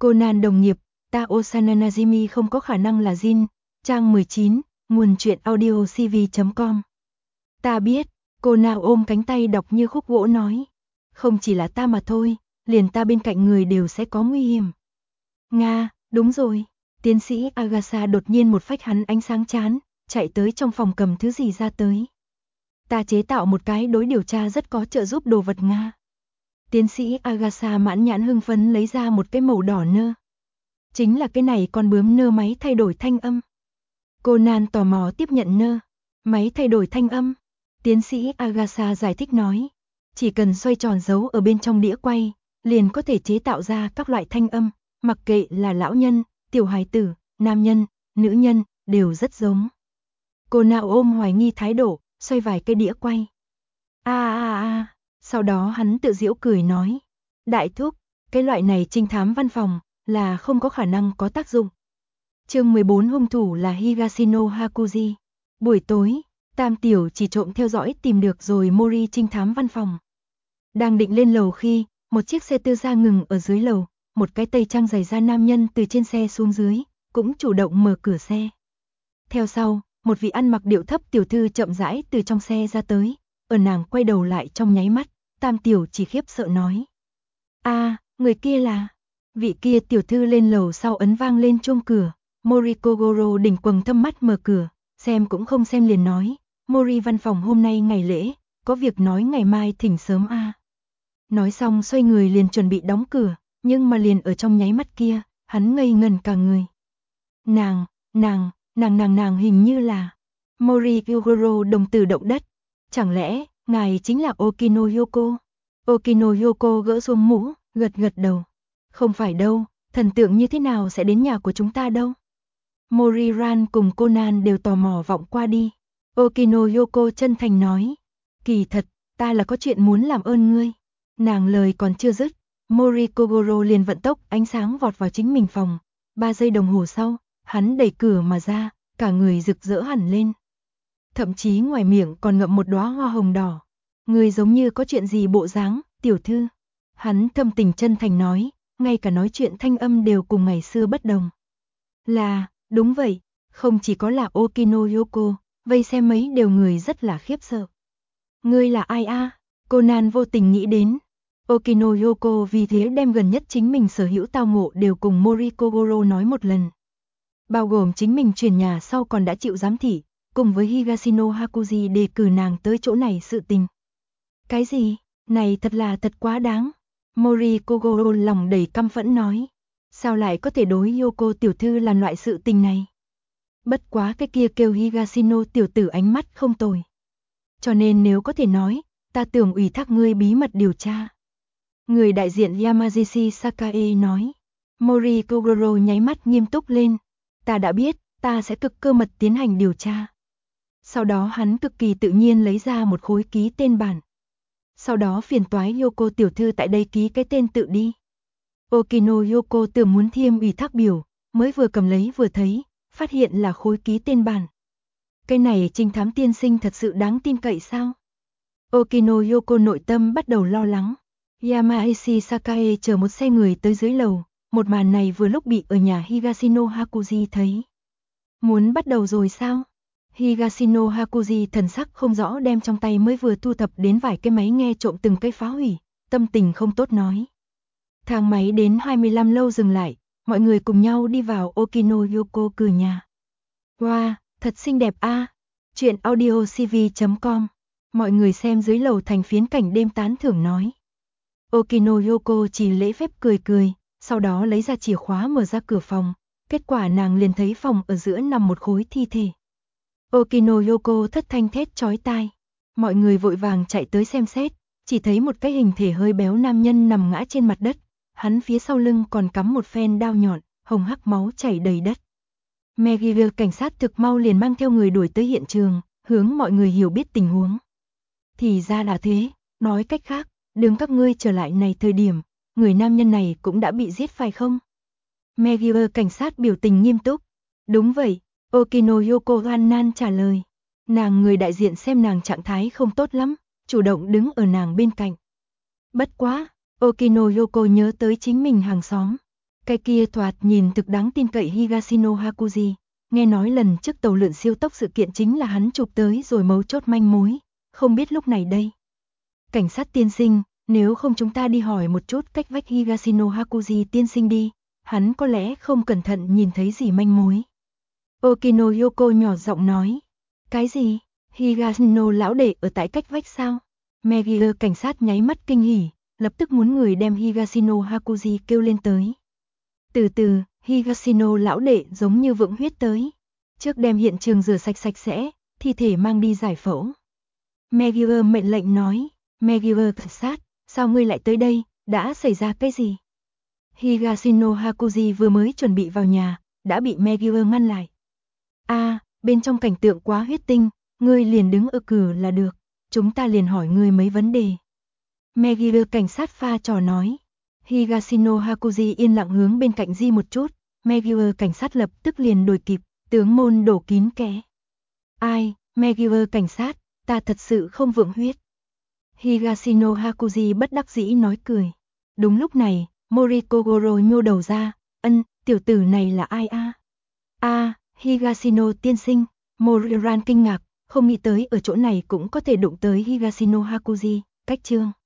Conan đồng nghiệp, ta Osana Najimi không có khả năng là Jin, trang 19, nguồn truyện audio cv.com. Ta biết, Conan ôm cánh tay đọc như khúc gỗ nói. Không chỉ là ta mà thôi, liền ta bên cạnh người đều sẽ có nguy hiểm. Nga, đúng rồi. Tiến sĩ Agasha đột nhiên một phách hắn ánh sáng chán, chạy tới trong phòng cầm thứ gì ra tới. Ta chế tạo một cái đối điều tra rất có trợ giúp đồ vật Nga. Tiến sĩ Agasha mãn nhãn hưng phấn lấy ra một cái màu đỏ nơ. Chính là cái này con bướm nơ máy thay đổi thanh âm. Conan tò mò tiếp nhận nơ. Máy thay đổi thanh âm. Tiến sĩ Agasha giải thích nói. Chỉ cần xoay tròn dấu ở bên trong đĩa quay, liền có thể chế tạo ra các loại thanh âm, mặc kệ là lão nhân, tiểu hài tử, nam nhân, nữ nhân, đều rất giống. Conan ôm hoài nghi thái độ, xoay vài cái đĩa quay. Sau đó hắn tự giễu cười nói. Đại thúc, cái loại này trinh thám văn phòng, là không có khả năng có tác dụng. Chương 14 hung thủ là Higashino Hakuji. Buổi tối, Tam Tiểu chỉ trộm theo dõi tìm được rồi Mori trinh thám văn phòng. Đang định lên lầu khi, một chiếc xe tư gia ngừng ở dưới lầu, một cái tây trang dày da nam nhân từ trên xe xuống dưới, cũng chủ động mở cửa xe. Theo sau, một vị ăn mặc điệu thấp tiểu thư chậm rãi từ trong xe ra tới, ở nàng quay đầu lại trong nháy mắt, Tam Tiểu chỉ khiếp sợ nói. Người kia là... Vị kia tiểu thư lên lầu sau ấn vang lên chuông cửa, Mori Kogoro đỉnh quầng thâm mắt mở cửa, xem cũng không xem liền nói, Mori văn phòng hôm nay ngày lễ, có việc nói ngày mai thỉnh sớm Nói xong xoay người liền chuẩn bị đóng cửa, nhưng mà liền ở trong nháy mắt kia, hắn ngây ngẩn cả người. Nàng hình như là... Mori Kogoro đồng tử động đất. Chẳng lẽ, ngài chính là Okino Yoko? Okino Yoko gỡ xuống mũ, gật đầu. Không phải đâu, thần tượng như thế nào sẽ đến nhà của chúng ta đâu? Moriran cùng Conan đều tò mò vọng qua đi. Okino Yoko chân thành nói. Kỳ thật, ta là có chuyện muốn làm ơn ngươi. Nàng lời còn chưa dứt, Mori Kogoro liền vận tốc ánh sáng vọt vào chính mình phòng. 3 giây đồng hồ sau, hắn đẩy cửa mà ra, cả người rực rỡ hẳn lên. Thậm chí ngoài miệng còn ngậm một đóa hoa hồng đỏ. Người giống như có chuyện gì bộ dáng, tiểu thư. Hắn thâm tình chân thành nói, ngay cả nói chuyện thanh âm đều cùng ngày xưa bất đồng. Là, đúng vậy, không chỉ có là Okino Yoko, vây xem mấy đều người rất là khiếp sợ. Ngươi là ai Conan vô tình nghĩ đến. Okino Yoko vì thế đem gần nhất chính mình sở hữu tao ngộ đều cùng Mori Kogoro nói một lần. Bao gồm chính mình chuyển nhà sau còn đã chịu giám thị, cùng với Higashino Hakuji đề cử nàng tới chỗ này sự tình. Cái gì? Này thật quá đáng. Mori Kogoro lòng đầy căm phẫn nói. Sao lại có thể đối Yoko tiểu thư làm loại sự tình này? Bất quá cái kia kêu Higashino tiểu tử ánh mắt không tồi. Cho nên nếu có thể nói, ta tưởng ủy thác ngươi bí mật điều tra. Người đại diện Yamagishi Sakae nói. Mori Kogoro nháy mắt nghiêm túc lên. Ta đã biết, ta sẽ cực cơ mật tiến hành điều tra. Sau đó hắn cực kỳ tự nhiên lấy ra một khối ký tên bản. Sau đó phiền toái Yoko tiểu thư tại đây ký cái tên tự đi. Okino Yoko tưởng muốn thiêm ủy thác biểu, mới vừa cầm lấy vừa thấy, phát hiện là khối ký tên bản. Cái này trinh thám tiên sinh thật sự đáng tin cậy sao? Okino Yoko nội tâm bắt đầu lo lắng. Yamaishi Sakae chờ một xe người tới dưới lầu, một màn này vừa lúc bị ở nhà Higashino Hakuji thấy. Muốn bắt đầu rồi sao? Higashino Hakuji thần sắc không rõ đem trong tay mới vừa thu thập đến vài cái máy nghe trộm từng cái phá hủy, tâm tình không tốt nói. Thang máy đến 25 lâu dừng lại, mọi người cùng nhau đi vào Okino Yoko cửa nhà. Wow, thật xinh đẹp Chuyện audio cv.com. Mọi người xem dưới lầu thành phiến cảnh đêm tán thưởng nói. Okino Yoko chỉ lễ phép cười, sau đó lấy ra chìa khóa mở ra cửa phòng, kết quả nàng liền thấy phòng ở giữa nằm một khối thi thể. Okino Yoko thất thanh thét chói tai. Mọi người vội vàng chạy tới xem xét, chỉ thấy một cái hình thể hơi béo nam nhân nằm ngã trên mặt đất, hắn phía sau lưng còn cắm một phen đao nhọn, hồng hắc máu chảy đầy đất. Megire cảnh sát thực mau liền mang theo người đuổi tới hiện trường, hướng mọi người hiểu biết tình huống. Thì ra là thế, nói cách khác, đừng các ngươi trở lại này thời điểm, người nam nhân này cũng đã bị giết phải không? Megire cảnh sát biểu tình nghiêm túc. Đúng vậy, Okino Yoko gan nan trả lời. Nàng người đại diện xem nàng trạng thái không tốt lắm, chủ động đứng ở nàng bên cạnh. Bất quá, Okino Yoko nhớ tới chính mình hàng xóm. Cái kia thoạt nhìn thực đáng tin cậy Higashino Hakuji, nghe nói lần trước tàu lượn siêu tốc sự kiện chính là hắn chụp tới rồi mấu chốt manh mối, không biết lúc này đây. Cảnh sát tiên sinh, nếu không chúng ta đi hỏi một chút cách vách Higashino Hakuji tiên sinh đi, hắn có lẽ không cẩn thận nhìn thấy gì manh mối. Okino Yoko nhỏ giọng nói. Cái gì? Higashino lão đệ ở tại cách vách sao? Megier cảnh sát nháy mắt kinh hỉ, lập tức muốn người đem Higashino Hakuji kêu lên tới. Từ từ, Higashino lão đệ giống như vượng huyết tới. Trước đem hiện trường rửa sạch sạch sẽ, thi thể mang đi giải phẫu. Megier mệnh lệnh nói. Megier cảnh sát, sao ngươi lại tới đây, đã xảy ra cái gì? Higashino Hakuji vừa mới chuẩn bị vào nhà, đã bị Megier ngăn lại. Bên trong cảnh tượng quá huyết tinh, ngươi liền đứng ở cửa là được, chúng ta liền hỏi ngươi mấy vấn đề. Megier cảnh sát pha trò nói. Higashino Hakuji yên lặng hướng bên cạnh di một chút, Megier cảnh sát lập tức liền đuổi kịp, tướng môn đổ kín kẽ. Ai, Megier cảnh sát, ta thật sự không vượng huyết. Higashino Hakuji bất đắc dĩ nói cười. Đúng lúc này, Moriko Goro nhô đầu ra, tiểu tử này là ai a? Higashino tiên sinh, Moriran kinh ngạc, không nghĩ tới ở chỗ này cũng có thể đụng tới Higashino Hakuji, cách chương.